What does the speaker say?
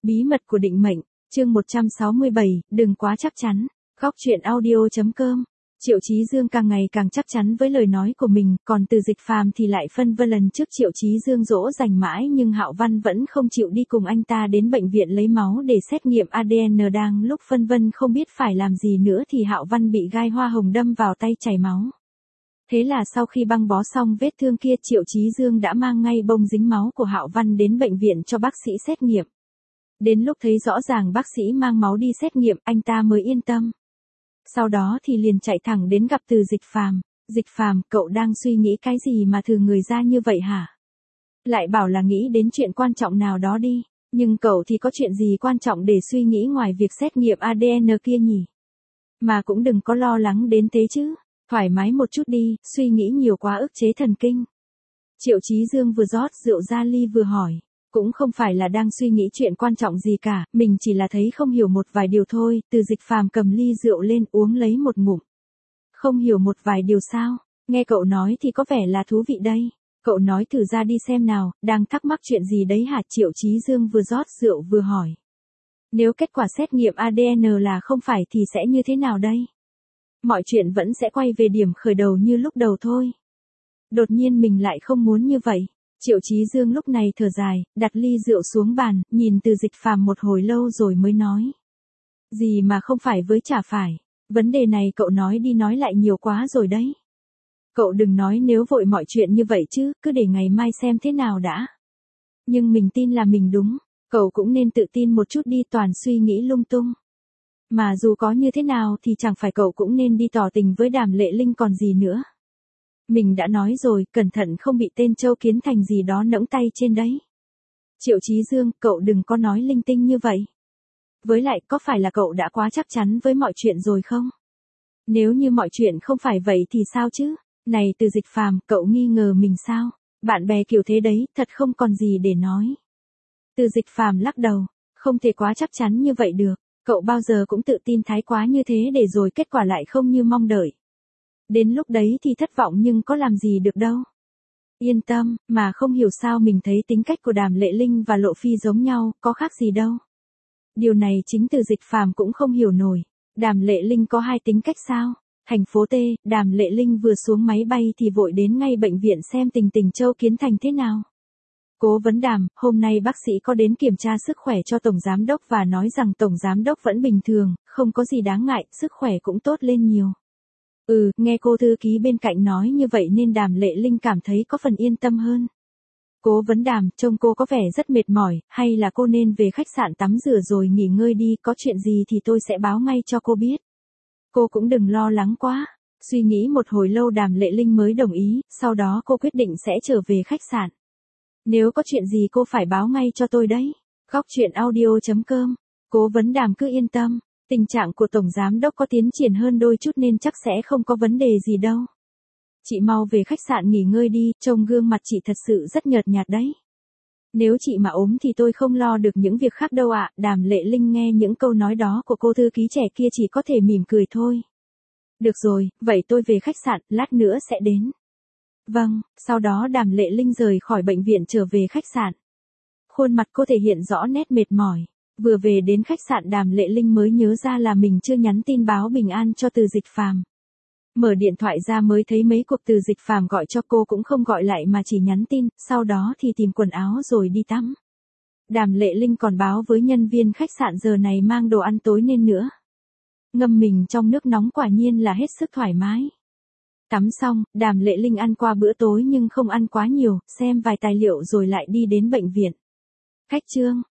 Bí mật của định mệnh, chương 167, đừng quá chắc chắn. Góc truyện audio.com. Triệu Chí Dương càng ngày càng chắc chắn với lời nói của mình, còn Từ Dịch Phàm thì lại phân vân. Lần trước Triệu Chí Dương dỗ dành mãi nhưng Hạo Văn vẫn không chịu đi cùng anh ta đến bệnh viện lấy máu để xét nghiệm ADN. Đang lúc phân vân không biết phải làm gì nữa thì Hạo Văn bị gai hoa hồng đâm vào tay chảy máu. Thế là sau khi băng bó xong vết thương kia, Triệu Chí Dương đã mang ngay bông dính máu của Hạo Văn đến bệnh viện cho bác sĩ xét nghiệm. Đến lúc thấy rõ ràng bác sĩ mang máu đi xét nghiệm, anh ta mới yên tâm. Sau đó thì liền chạy thẳng đến gặp Từ Dịch Phàm. Dịch Phàm, cậu đang suy nghĩ cái gì mà thừ người ra như vậy hả? Lại bảo là nghĩ đến chuyện quan trọng nào đó đi. Nhưng cậu thì có chuyện gì quan trọng để suy nghĩ ngoài việc xét nghiệm ADN kia nhỉ? Mà cũng đừng có lo lắng đến thế chứ. Thoải mái một chút đi, suy nghĩ nhiều quá ức chế thần kinh. Triệu Chí Dương vừa rót rượu ra ly vừa hỏi. Cũng không phải là đang suy nghĩ chuyện quan trọng gì cả, mình chỉ là thấy không hiểu một vài điều thôi. Từ Dịch Phàm cầm ly rượu lên uống lấy một ngụm. Không hiểu một vài điều sao? Nghe cậu nói thì có vẻ là thú vị đây. Cậu nói thử ra đi xem nào, đang thắc mắc chuyện gì đấy hả? Triệu Chí Dương vừa rót rượu vừa hỏi. Nếu kết quả xét nghiệm ADN là không phải thì sẽ như thế nào đây? Mọi chuyện vẫn sẽ quay về điểm khởi đầu như lúc đầu thôi. Đột nhiên mình lại không muốn như vậy. Triệu Chí Dương lúc này thở dài, đặt ly rượu xuống bàn, nhìn Từ Dịch Phàm một hồi lâu rồi mới nói. Gì mà không phải với chả phải. Vấn đề này cậu nói đi nói lại nhiều quá rồi đấy. Cậu đừng nói nếu vội mọi chuyện như vậy chứ, cứ để ngày mai xem thế nào đã. Nhưng mình tin là mình đúng, cậu cũng nên tự tin một chút đi, toàn suy nghĩ lung tung. Mà dù có như thế nào thì chẳng phải cậu cũng nên đi tỏ tình với Đàm Lệ Linh còn gì nữa. Mình đã nói rồi, cẩn thận không bị tên Châu Kiến Thành gì đó nẫng tay trên đấy. Triệu Chí Dương, cậu đừng có nói linh tinh như vậy. Với lại, có phải là cậu đã quá chắc chắn với mọi chuyện rồi không? Nếu như mọi chuyện không phải vậy thì sao chứ? Này Từ Dịch Phàm, cậu nghi ngờ mình sao? Bạn bè kiểu thế đấy, thật không còn gì để nói. Từ Dịch Phàm lắc đầu, không thể quá chắc chắn như vậy được. Cậu bao giờ cũng tự tin thái quá như thế để rồi kết quả lại không như mong đợi. Đến lúc đấy thì thất vọng nhưng có làm gì được đâu. Yên tâm, mà không hiểu sao mình thấy tính cách của Đàm Lệ Linh và Lộ Phi giống nhau, có khác gì đâu. Điều này chính Từ Dịch Phàm cũng không hiểu nổi. Đàm Lệ Linh có hai tính cách sao? Thành phố T, Đàm Lệ Linh vừa xuống máy bay thì vội đến ngay bệnh viện xem tình Châu Kiến Thành thế nào. Cố vấn Đàm, hôm nay bác sĩ có đến kiểm tra sức khỏe cho Tổng Giám Đốc và nói rằng Tổng Giám Đốc vẫn bình thường, không có gì đáng ngại, sức khỏe cũng tốt lên nhiều. Nghe cô thư ký bên cạnh nói như vậy nên Đàm Lệ Linh cảm thấy có phần yên tâm hơn. Cố vấn Đàm, trông cô có vẻ rất mệt mỏi, hay là cô nên về khách sạn tắm rửa rồi nghỉ ngơi đi, có chuyện gì thì tôi sẽ báo ngay cho cô biết. Cô cũng đừng lo lắng quá. Suy nghĩ một hồi lâu Đàm Lệ Linh mới đồng ý, sau đó cô quyết định sẽ trở về khách sạn. Nếu có chuyện gì cô phải báo ngay cho tôi đấy. Góc truyện audio.com. Cố vấn Đàm cứ yên tâm. Tình trạng của Tổng Giám Đốc có tiến triển hơn đôi chút nên chắc sẽ không có vấn đề gì đâu. Chị mau về khách sạn nghỉ ngơi đi, trông gương mặt chị thật sự rất nhợt nhạt đấy. Nếu chị mà ốm thì tôi không lo được những việc khác đâu ạ. Đàm Lệ Linh nghe những câu nói đó của cô thư ký trẻ kia chỉ có thể mỉm cười thôi. Được rồi, vậy tôi về khách sạn, lát nữa sẽ đến. Vâng, sau đó Đàm Lệ Linh rời khỏi bệnh viện trở về khách sạn. Khuôn mặt cô thể hiện rõ nét mệt mỏi. Vừa về đến khách sạn Đàm Lệ Linh mới nhớ ra là mình chưa nhắn tin báo bình an cho Từ Dịch Phàm. Mở điện thoại ra mới thấy mấy cuộc Từ Dịch Phàm gọi cho cô cũng không gọi lại mà chỉ nhắn tin, sau đó thì tìm quần áo rồi đi tắm. Đàm Lệ Linh còn báo với nhân viên khách sạn giờ này mang đồ ăn tối nên nữa. Ngâm mình trong nước nóng quả nhiên là hết sức thoải mái. Tắm xong, Đàm Lệ Linh ăn qua bữa tối nhưng không ăn quá nhiều, xem vài tài liệu rồi lại đi đến bệnh viện. Khách Trương,